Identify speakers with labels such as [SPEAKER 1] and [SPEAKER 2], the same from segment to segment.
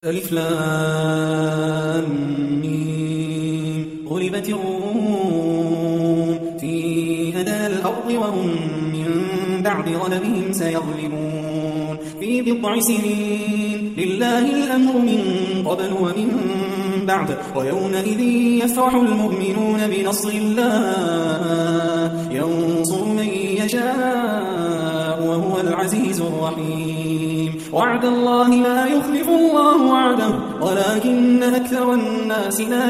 [SPEAKER 1] ألف لام ميم. غلبت الروم في أدنى الأرض وهم من بعد غلبهم سيغلبون في بضع سنين. لله الأمر من قبل ومن بعد ويومئذ يفرح المؤمنون بنصر الله ينصر من يشاء وهو العزيز الرحيم. وعد الله لا يخلف الله وعده ولكن أكثر الناس لا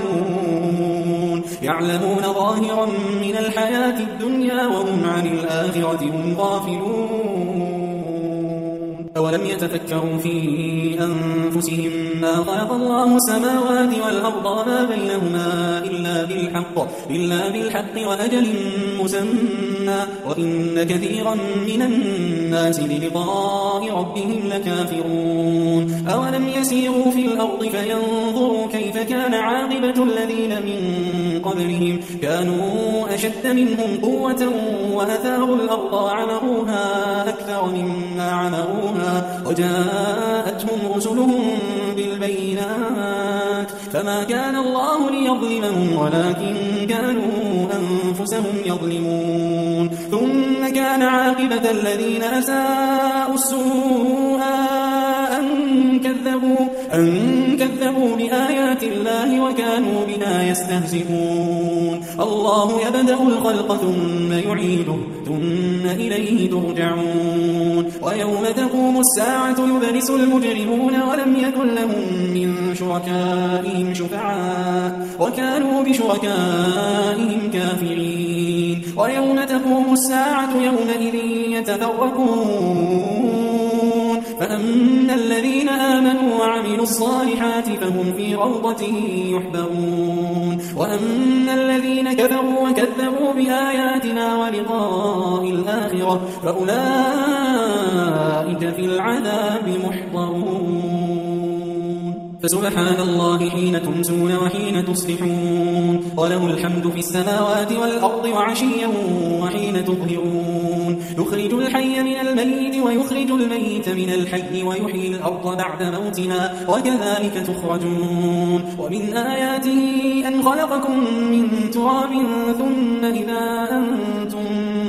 [SPEAKER 1] يعلمون ظاهرا من الحياة الدنيا وهم عن الآخرة هم غافلون. أولم يتفكروا في أنفسهم ما خلق الله السماوات والأرض وما بينهما إلا بالحق وأجل مسمى وإن كثيرا من الناس بلقاء ربهم لكافرون. أولم يسيروا في الأرض فينظروا كيف كان عاقبة الذين من قبلهم كانوا أشد منهم قوة وأثاروا الأرض وعمروها أكثر مما عمروها وجاءتهم رسلهم بالبينات فما كان الله ليظلمهم ولكن كانوا أنفسهم يظلمون. ثم كان عاقبة الذين أساءوا السوء أن كذبوا بآيات الله وكانوا بنا يستهزئون. الله يبدأ الخلق ثم يعيده ثم إليه ترجعون. ويوم تقوم الساعة يبلس المجرمون ولم يكن لهم من شركائهم شفعاء وكانوا بشركائهم كافرين. ويوم تقوم الساعة يومئذ يتفرقون فأما الذين آمنوا وعملوا الصالحات فهم في روضة يحبرون وأما الذين كفروا وكذبوا بآياتنا ولقاء الآخرة فأولئك في العذاب محضرون. فسبحان الله حين تمسون وحين تصبحون وله الحمد في السماوات والأرض وعشيا وحين تظهرون. يخرج الحي من الميت ويخرج الميت من الحي ويحيي الأرض بعد موتها وكذلك تخرجون. ومن آياته أن خلقكم من تراب ثم إذا أنتم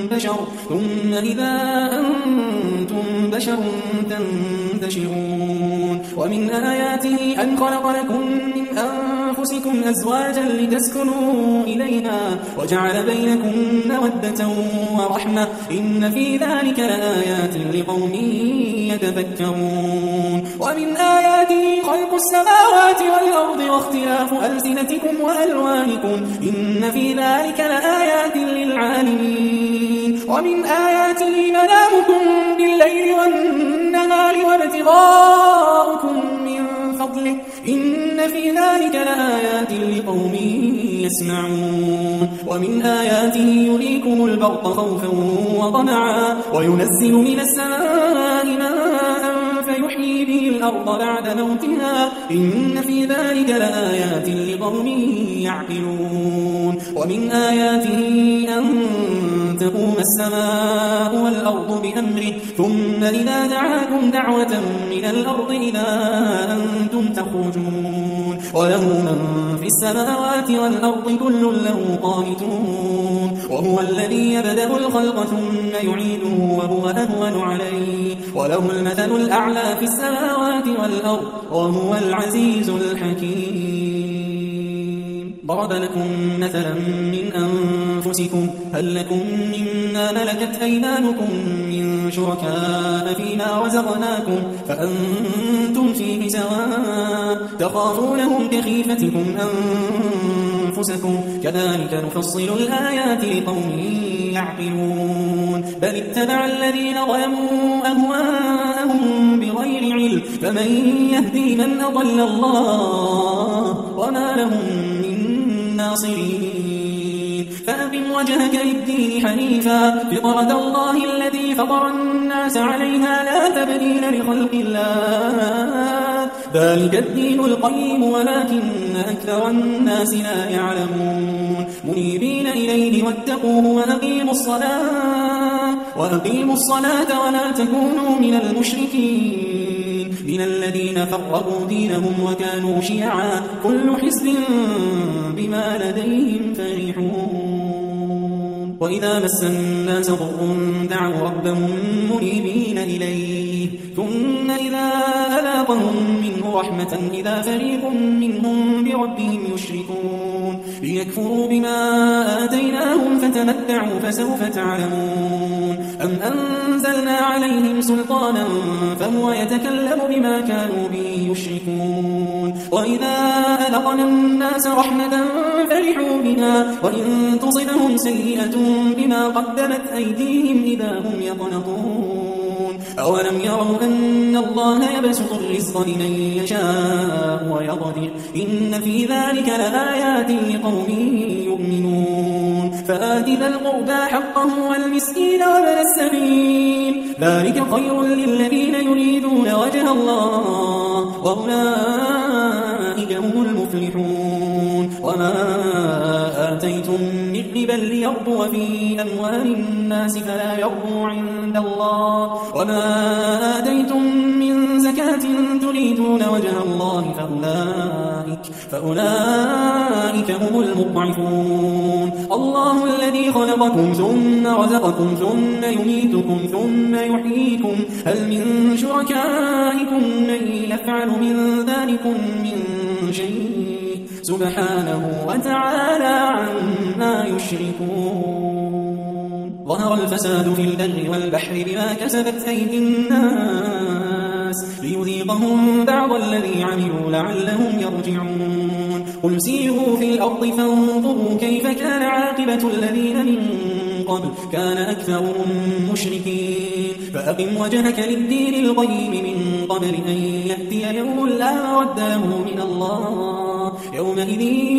[SPEAKER 1] بشر تنتشرون. ومن آياته أن خلق لكم من أنفسكم أزواجا لتسكنوا إليها وجعل بينكم مودة ورحمة إن في ذلك لآيات لقوم يتفكرون. ومن آياته خلق السماوات والأرض واختلاف ألسنتكم وألوانكم إن في ذلك لآيات للعالمين. ومن آياته منامكم بالليل والنهار وابتغاؤكم من فضله إن في ذلك لآيات لقوم يسمعون. ومن آياته يريكم البرق خوفا وطمعا وينزل من السماء ماء فيحيي به الأرض بعد موتها إن في ذلك لآيات لقوم يعقلون. ومن آياته أن تقوم السماء والأرض بأمره ثم إذا دعاكم دعوة من الأرض إذا أنتم تخرجون. وله من في السماوات والأرض كل له قانتون وهو الذي يبدأ الخلق ثم يعيده وهو أهون عليه وله المثل الأعلى في السماوات والأرض وهو العزيز الحكيم. ضرب لكم مثلا من أنفسكم هل لكم مما ملكت أيمانكم من شركاء فيما رزقناكم فأنتم فيه سواء تخافونهم كخيفتكم أنفسكم كذلك نفصل الآيات لقوم يعقلون. بل اتبع الذين ظلموا أهواءهم بغير علم فمن يهدي من أضل الله وما لهم من ناصرين. فأقم وجهك للدين حنيفا فطرة الله التي فطر الناس عليها لا تبديل لخلق الله ذلك الدين القيم ولكن أكثر الناس لا يعلمون. منيبين إليه واتقوه وأقيموا الصلاة ولا تكونوا من المشركين. من الذين فرقوا دينهم وكانوا شيعا كل حزب بما لديهم فرحون وإذا مس الناس ضر دعوا ربهم منيبين إليه ثم إذا أذاقهم منه رحمة إذا فريق منهم بربهم يشركون ليكفروا بما آتيناهم فتمتعوا فسوف تعلمون أم أنزلنا عليهم سلطانا فهو يتكلم بما كانوا به يشركون وإذا أذقنا الناس رحمة فرحوا بها وإن تصبهم سيئة بما قدمت أيديهم إذا هم يقنطون أولم يروا أن الله يبسط الرزق لمن يشاء ويقدر إن في ذلك لآيات لقوم يؤمنون فآت ذا القربى حقه والمسكين وابن السبيل ذلك خير للذين يريدون وجه الله وأولئك هم المفلحون وما آتيتم من ربا ليربو في أموال الناس فلا يربو عند الله وما آتيتم من زكاة تريدون وجه الله فأولئك هم المضعفون الله الذي خلقكم ثم رزقكم ثم يميتكم ثم يحييكم هل من شركائكم من يفعل من ذلكم من شيء سبحانه وتعالى عما يشركون ظهر الفساد في البر والبحر بما كسبت أيدي الناس ليذيقهم بعض الذي عملوا لعلهم يرجعون قل سيروا في الأرض فانظروا كيف كان عاقبة الذين من قبل كان أكثرهم مشركين فأقم وجهك للدين القيم من قبل أن يأتي يوم لا مرد له من الله يومئذ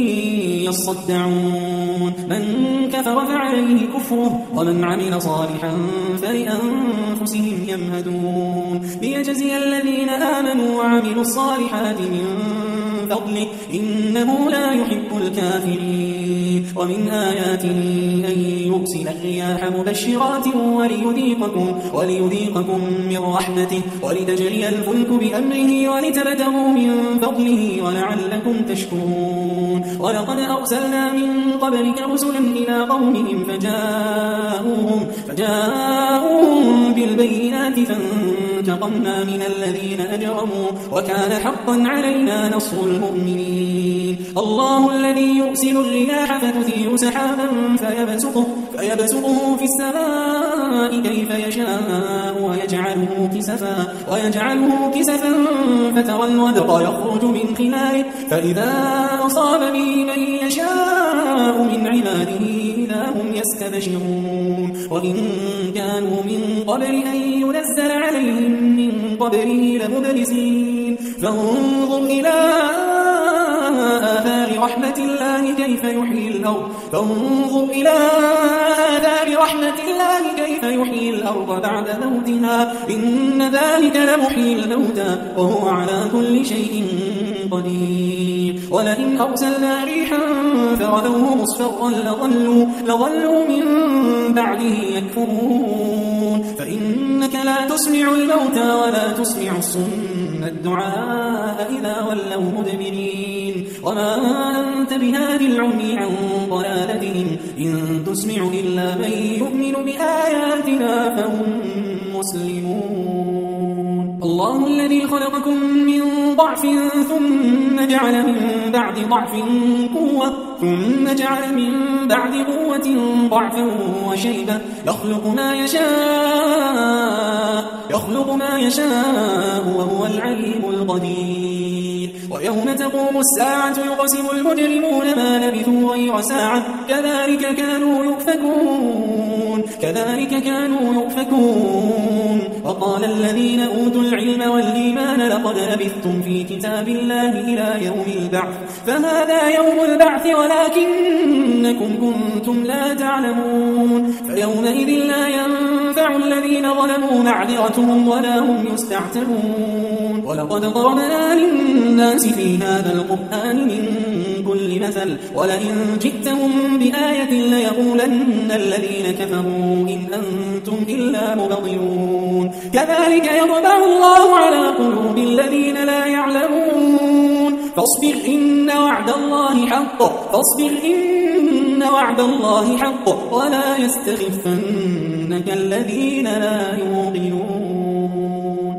[SPEAKER 1] يصدعون من كفر فعليه كفره ومن عمل صالحا فلأنفسهم يمهدون ليجزي الذين آمنوا وعملوا الصالحات من فضله إنه لا يحب الكافرين ومن آياته أن يرسل الرياح مبشرات وليذيقكم من رحمته ولتجري الفلك بأمره ولتبتغوا من فضله ولعلكم تشكرون ولقد أرسلنا من قبلك رسلا إلى قومهم فجاءوهم بالبينات فانتقمنا من الذين أجرموا وكان حقا علينا نصر المؤمنين الله الذي يرسل الرياح فتثير سحابا فيبسطه في السماء كيف يشاء ويجعله كسفا فترى الودق يخرج من خلاله فإذا أصاب به من يشاء من عباده إذا هم يستبشرون وإن كانوا من قبل أن ينزل عليهم من قبله لمبلسين فانظر إلى آثار رحمة الله كيف يحيي الأرض بعد موتها إن ذلك لمحيي الموتى وهو على كل شيء قدير ولئن أرسلنا ريحا فرأوه مصفرا لظلوا من بعده يكفرون فإنك لا تسمع الموتى ولا تسمع الصم الدعاء إذا ولوا مدبرين وما أنت بهادي العمي عن ضلالتهم إن تسمع إلا من يؤمن بآياتنا فهم مسلمون الله الذي خلقكم من ضعف ثم جعل من بعد ضعف قوة ثم جعل من بعد قوة ضعفا وشيبة يخلق ما يشاء وهو العليم القدير ويوم تقوم الساعة يقسم المجرمون ما لبثوا غير ساعة كذلك كانوا يؤفكون وقال الذين أوتوا العلم والإيمان لقد لبثتم في كتاب الله إلى يوم البعث فهذا يوم البعث ولكنكم كنتم لا تعلمون فيومئذ لا ينفع الذين ظلموا معذرتهم ولا هم يستعتبون ولقد ضربنا للناس الناس في هذا القرآن من كل مثل ولئن جئتهم بآية ليقولن الذين كفروا إن أنتم إلا مبطلون كذلك يطبع الله على قلوب الذين لا يعلمون فاصبر إن وعد الله حق ولا يستخفنك الذين لا يوقنون